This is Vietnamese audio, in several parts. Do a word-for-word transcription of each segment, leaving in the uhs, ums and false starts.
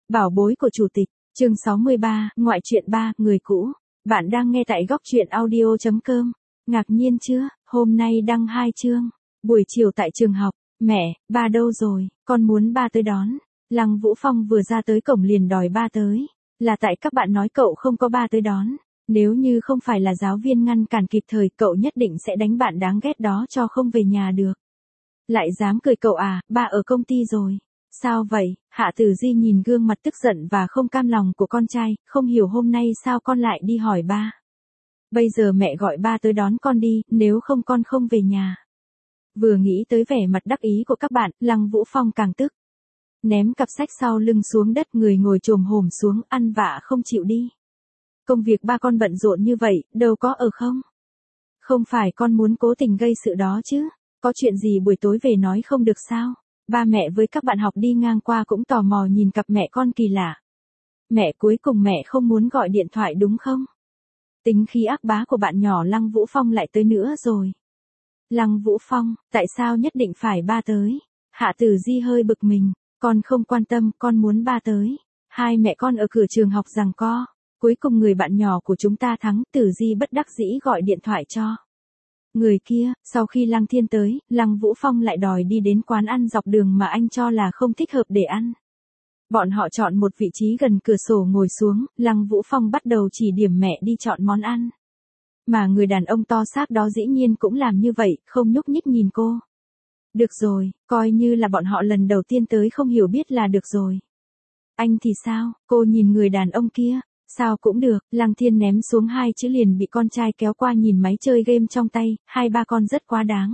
Bảo bối của chủ tịch, chương sáu mươi ba, ngoại truyện ba, người cũ. Bạn đang nghe tại góc truyện audio chấm com. Ngạc nhiên chưa, hôm nay đăng hai chương. Buổi chiều tại trường học, mẹ, ba đâu rồi, con muốn ba tới đón. Lăng Vũ Phong vừa ra tới cổng liền đòi ba tới. Là tại các bạn nói cậu không có ba tới đón. Nếu như không phải là giáo viên ngăn cản kịp thời cậu nhất định sẽ đánh bạn đáng ghét đó cho không về nhà được. Lại dám cười cậu à, ba ở công ty rồi. Sao vậy? Hạ Tử Di nhìn gương mặt tức giận và không cam lòng của con trai, không hiểu hôm nay sao con lại đi hỏi ba. Bây giờ mẹ gọi ba tới đón con đi, nếu không con không về nhà. Vừa nghĩ tới vẻ mặt đắc ý của các bạn, Lăng Vũ Phong càng tức. Ném cặp sách sau lưng xuống đất, người ngồi chồm hổm xuống, ăn vạ không chịu đi. Công việc ba con bận rộn như vậy, đâu có ở không? Không phải con muốn cố tình gây sự đó chứ? Có chuyện gì buổi tối về nói không được sao? Ba mẹ với các bạn học đi ngang qua cũng tò mò nhìn cặp mẹ con kỳ lạ. Mẹ cuối cùng mẹ không muốn gọi điện thoại đúng không? Tính khí ác bá của bạn nhỏ Lăng Vũ Phong lại tới nữa rồi. Lăng Vũ Phong, tại sao nhất định phải ba tới? Hạ Tử Di hơi bực mình, con không quan tâm, con muốn ba tới. Hai mẹ con ở cửa trường học giằng co, cuối cùng người bạn nhỏ của chúng ta thắng, Tử Di bất đắc dĩ gọi điện thoại cho người kia. Sau khi Lăng Thiên tới, Lăng Vũ Phong lại đòi đi đến quán ăn dọc đường mà anh cho là không thích hợp để ăn. Bọn họ chọn một vị trí gần cửa sổ ngồi xuống, Lăng Vũ Phong bắt đầu chỉ điểm mẹ đi chọn món ăn. Mà người đàn ông to xác đó dĩ nhiên cũng làm như vậy, không nhúc nhích nhìn cô. Được rồi, coi như là bọn họ lần đầu tiên tới không hiểu biết là được rồi. Anh thì sao? Cô nhìn người đàn ông kia. Sao cũng được, Lăng Thiên ném xuống hai chữ liền bị con trai kéo qua nhìn máy chơi game trong tay, hai ba con rất quá đáng.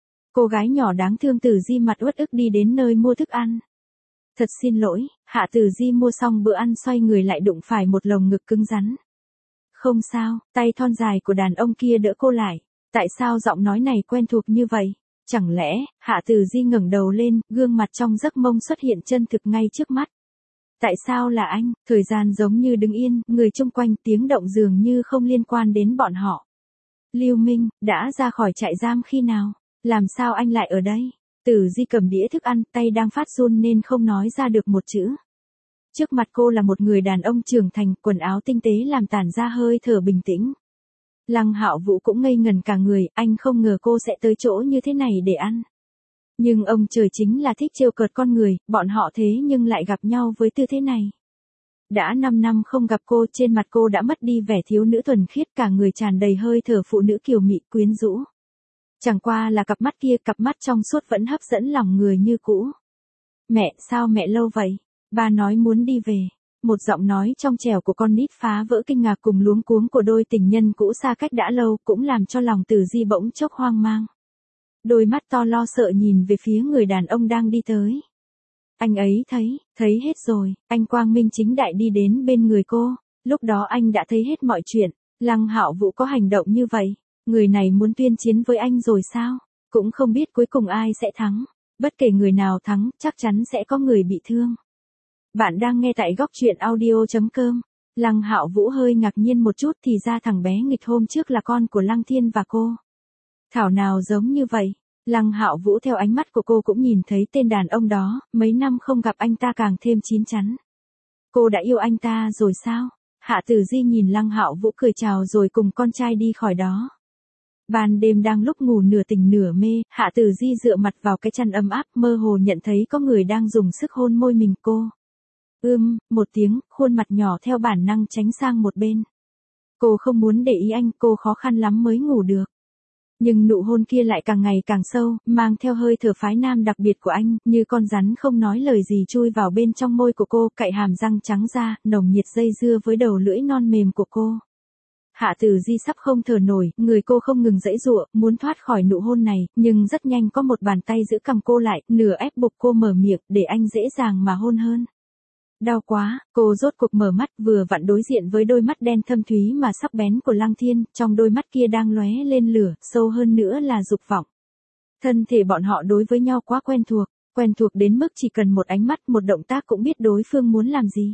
Cô gái nhỏ đáng thương Tử Di mặt uất ức đi đến nơi mua thức ăn. Thật xin lỗi, Hạ Tử Di mua xong bữa ăn xoay người lại đụng phải một lồng ngực cứng rắn. Không sao, tay thon dài của đàn ông kia đỡ cô lại. Tại sao giọng nói này quen thuộc như vậy? Chẳng lẽ, Hạ Tử Di ngẩng đầu lên, gương mặt trong giấc mông xuất hiện chân thực ngay trước mắt. Tại sao là anh? Thời gian giống như đứng yên, người chung quanh tiếng động dường như không liên quan đến bọn họ. Lưu Minh, đã ra khỏi trại giam khi nào? Làm sao anh lại ở đây? Tử Di cầm đĩa thức ăn, tay đang phát run nên không nói ra được một chữ. Trước mặt cô là một người đàn ông trưởng thành, quần áo tinh tế làm tản ra hơi thở bình tĩnh. Lăng Hạo Vũ cũng ngây ngần cả người, anh không ngờ cô sẽ tới chỗ như thế này để ăn. Nhưng ông trời chính là thích trêu cợt con người, bọn họ thế nhưng lại gặp nhau với tư thế này. Đã năm năm không gặp cô, trên mặt cô đã mất đi vẻ thiếu nữ thuần khiết, cả người tràn đầy hơi thở phụ nữ kiều mị quyến rũ. Chẳng qua là cặp mắt kia, cặp mắt trong suốt vẫn hấp dẫn lòng người như cũ. Mẹ, sao mẹ lâu vậy? Ba nói muốn đi về. Một giọng nói trong trẻo của con nít phá vỡ kinh ngạc cùng luống cuống của đôi tình nhân cũ xa cách đã lâu, cũng làm cho lòng Tử Di bỗng chốc hoang mang. Đôi mắt to lo sợ nhìn về phía người đàn ông đang đi tới. Anh ấy thấy, thấy hết rồi, anh quang minh chính đại đi đến bên người cô, lúc đó anh đã thấy hết mọi chuyện. Lăng Hạo Vũ có hành động như vậy, người này muốn tuyên chiến với anh rồi sao? Cũng không biết cuối cùng ai sẽ thắng, bất kể người nào thắng, chắc chắn sẽ có người bị thương. Bạn đang nghe tại góc truyện audio chấm com. Lăng Hạo Vũ hơi ngạc nhiên một chút, thì ra thằng bé nghịch hôm trước là con của Lăng Thiên và cô. Thảo nào giống như vậy. Lăng Hạo Vũ theo ánh mắt của cô cũng nhìn thấy tên đàn ông đó, mấy năm không gặp anh ta càng thêm chín chắn. Cô đã yêu anh ta rồi sao? Hạ Tử Di nhìn Lăng Hạo Vũ cười chào rồi cùng con trai đi khỏi đó. Ban đêm đang lúc ngủ nửa tỉnh nửa mê, Hạ Tử Di dựa mặt vào cái chăn ấm áp, mơ hồ nhận thấy có người đang dùng sức hôn môi mình cô. Ưm, một tiếng, khuôn mặt nhỏ theo bản năng tránh sang một bên. Cô không muốn để ý anh, cô khó khăn lắm mới ngủ được. Nhưng nụ hôn kia lại càng ngày càng sâu, mang theo hơi thở phái nam đặc biệt của anh, như con rắn không nói lời gì chui vào bên trong môi của cô, cạy hàm răng trắng ra, nồng nhiệt dây dưa với đầu lưỡi non mềm của cô. Hạ Tử Di sắp không thở nổi, người cô không ngừng giãy giụa, muốn thoát khỏi nụ hôn này, nhưng rất nhanh có một bàn tay giữ cằm cô lại, nửa ép buộc cô mở miệng, để anh dễ dàng mà hôn hơn. Đau quá, cô rốt cuộc mở mắt, vừa vặn đối diện với đôi mắt đen thâm thúy mà sắc bén của Lăng Thiên, trong đôi mắt kia đang lóe lên lửa, sâu hơn nữa là dục vọng. Thân thể bọn họ đối với nhau quá quen thuộc, quen thuộc đến mức chỉ cần một ánh mắt, một động tác cũng biết đối phương muốn làm gì.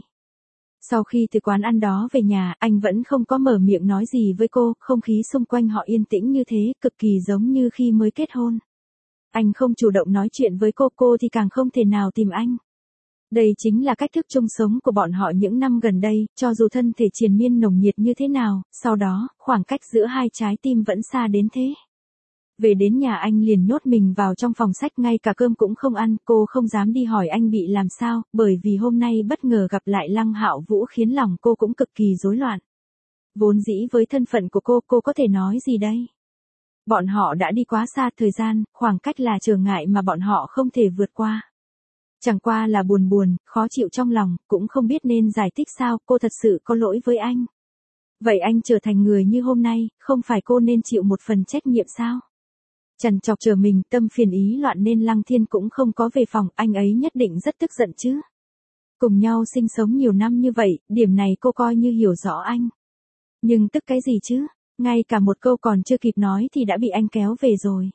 Sau khi từ quán ăn đó về nhà, anh vẫn không có mở miệng nói gì với cô, không khí xung quanh họ yên tĩnh như thế, cực kỳ giống như khi mới kết hôn. Anh không chủ động nói chuyện với cô, cô thì càng không thể nào tìm anh. Đây chính là cách thức chung sống của bọn họ những năm gần đây, cho dù thân thể triền miên nồng nhiệt như thế nào, sau đó, khoảng cách giữa hai trái tim vẫn xa đến thế. Về đến nhà anh liền nhốt mình vào trong phòng sách, ngay cả cơm cũng không ăn, cô không dám đi hỏi anh bị làm sao, bởi vì hôm nay bất ngờ gặp lại Lăng Hạo Vũ khiến lòng cô cũng cực kỳ rối loạn. Vốn dĩ với thân phận của cô, cô có thể nói gì đây? Bọn họ đã đi quá xa, thời gian, khoảng cách là trở ngại mà bọn họ không thể vượt qua. Chẳng qua là buồn buồn, khó chịu trong lòng, cũng không biết nên giải thích sao, cô thật sự có lỗi với anh. Vậy anh trở thành người như hôm nay, không phải cô nên chịu một phần trách nhiệm sao? Trằn trọc chờ mình, tâm phiền ý loạn nên Lăng Thiên cũng không có về phòng, anh ấy nhất định rất tức giận chứ. Cùng nhau sinh sống nhiều năm như vậy, điểm này cô coi như hiểu rõ anh. Nhưng tức cái gì chứ, ngay cả một câu còn chưa kịp nói thì đã bị anh kéo về rồi.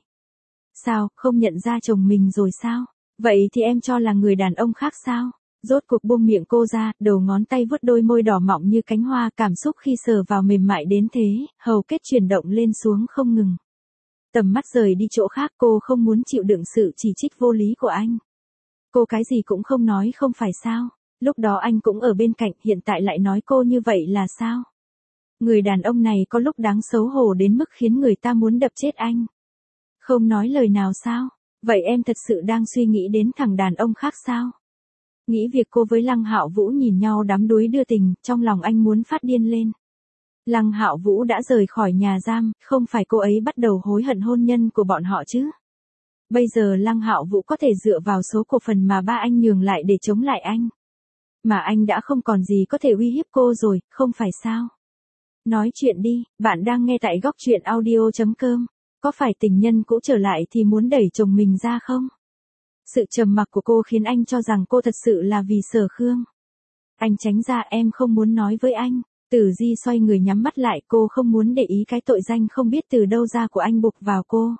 Sao, không nhận ra chồng mình rồi sao? Vậy thì em cho là người đàn ông khác sao? Rốt cuộc buông miệng cô ra, đầu ngón tay vuốt đôi môi đỏ mọng như cánh hoa, cảm xúc khi sờ vào mềm mại đến thế, hầu kết chuyển động lên xuống không ngừng. Tầm mắt rời đi chỗ khác, cô không muốn chịu đựng sự chỉ trích vô lý của anh. Cô cái gì cũng không nói không phải sao? Lúc đó anh cũng ở bên cạnh, hiện tại lại nói cô như vậy là sao? Người đàn ông này có lúc đáng xấu hổ đến mức khiến người ta muốn đập chết anh. Không nói lời nào sao? Vậy em thật sự đang suy nghĩ đến thằng đàn ông khác sao? Nghĩ việc cô với Lăng Hạo Vũ nhìn nhau đắm đuối đưa tình, trong lòng anh muốn phát điên lên. Lăng Hạo Vũ đã rời khỏi nhà giam, không phải cô ấy bắt đầu hối hận hôn nhân của bọn họ chứ? Bây giờ Lăng Hạo Vũ có thể dựa vào số cổ phần mà ba anh nhường lại để chống lại anh. Mà anh đã không còn gì có thể uy hiếp cô rồi, không phải sao? Nói chuyện đi, bạn đang nghe tại góc truyện audio chấm com. Có phải tình nhân cũ trở lại thì muốn đẩy chồng mình ra không? Sự trầm mặc của cô khiến anh cho rằng cô thật sự là vì Sở Khương. Anh tránh ra, em không muốn nói với anh. Tử Di xoay người nhắm mắt lại, cô không muốn để ý cái tội danh không biết từ đâu ra của anh buộc vào cô.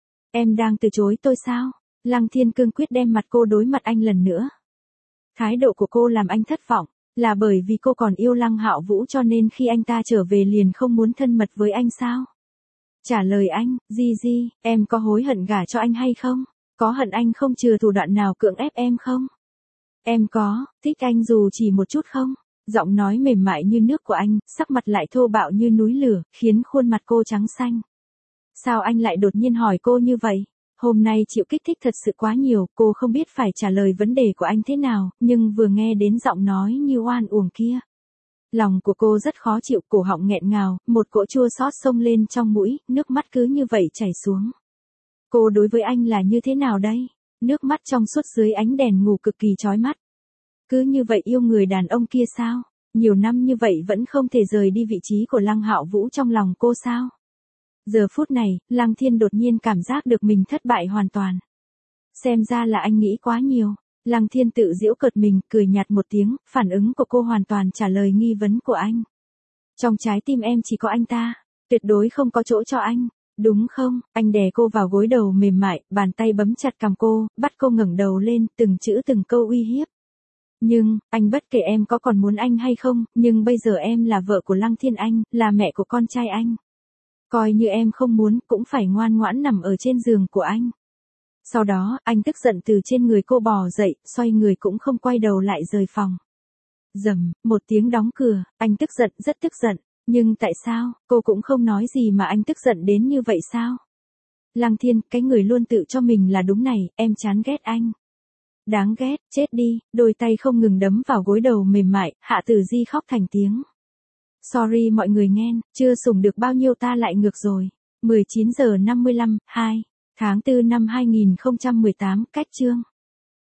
Em đang từ chối tôi sao? Lăng Thiên cương quyết đem mặt cô đối mặt anh lần nữa. Thái độ của cô làm anh thất vọng, là bởi vì cô còn yêu Lăng Hạo Vũ cho nên khi anh ta trở về liền không muốn thân mật với anh sao? Trả lời anh, Di Di, em có hối hận gả cho anh hay không? Có hận anh không chừa thủ đoạn nào cưỡng ép em không? Em có, thích anh dù chỉ một chút không? Giọng nói mềm mại như nước của anh, sắc mặt lại thô bạo như núi lửa, khiến khuôn mặt cô trắng xanh. Sao anh lại đột nhiên hỏi cô như vậy? Hôm nay chịu kích thích thật sự quá nhiều, cô không biết phải trả lời vấn đề của anh thế nào, nhưng vừa nghe đến giọng nói như oan uổng kia. Lòng của cô rất khó chịu, cổ họng nghẹn ngào, một cỗ chua xót xông lên trong mũi, nước mắt cứ như vậy chảy xuống. Cô đối với anh là như thế nào đây? Nước mắt trong suốt dưới ánh đèn ngủ cực kỳ chói mắt. Cứ như vậy yêu người đàn ông kia sao? Nhiều năm như vậy vẫn không thể rời đi vị trí của Lăng Hạo Vũ trong lòng cô sao? Giờ phút này, Lăng Thiên đột nhiên cảm giác được mình thất bại hoàn toàn. Xem ra là anh nghĩ quá nhiều. Lăng Thiên tự giễu cợt mình, cười nhạt một tiếng, phản ứng của cô hoàn toàn trả lời nghi vấn của anh. Trong trái tim em chỉ có anh ta, tuyệt đối không có chỗ cho anh, đúng không? Anh đè cô vào gối đầu mềm mại, bàn tay bấm chặt cằm cô, bắt cô ngẩng đầu lên, từng chữ từng câu uy hiếp. Nhưng, anh bất kể em có còn muốn anh hay không, nhưng bây giờ em là vợ của Lăng Thiên Anh, là mẹ của con trai anh. Coi như em không muốn, cũng phải ngoan ngoãn nằm ở trên giường của anh. Sau đó, anh tức giận từ trên người cô bò dậy, xoay người cũng không quay đầu lại rời phòng. Rầm, một tiếng đóng cửa, anh tức giận, rất tức giận. Nhưng tại sao, cô cũng không nói gì mà anh tức giận đến như vậy sao? Lăng Thiên, cái người luôn tự cho mình là đúng này, em chán ghét anh. Đáng ghét, chết đi, đôi tay không ngừng đấm vào gối đầu mềm mại, Hạ Tử Di khóc thành tiếng. Sorry mọi người nghe, chưa sủng được bao nhiêu ta lại ngược rồi. mười chín giờ năm mươi lăm, hai, tháng tư năm hai nghìn không trăm mười tám, cách chương.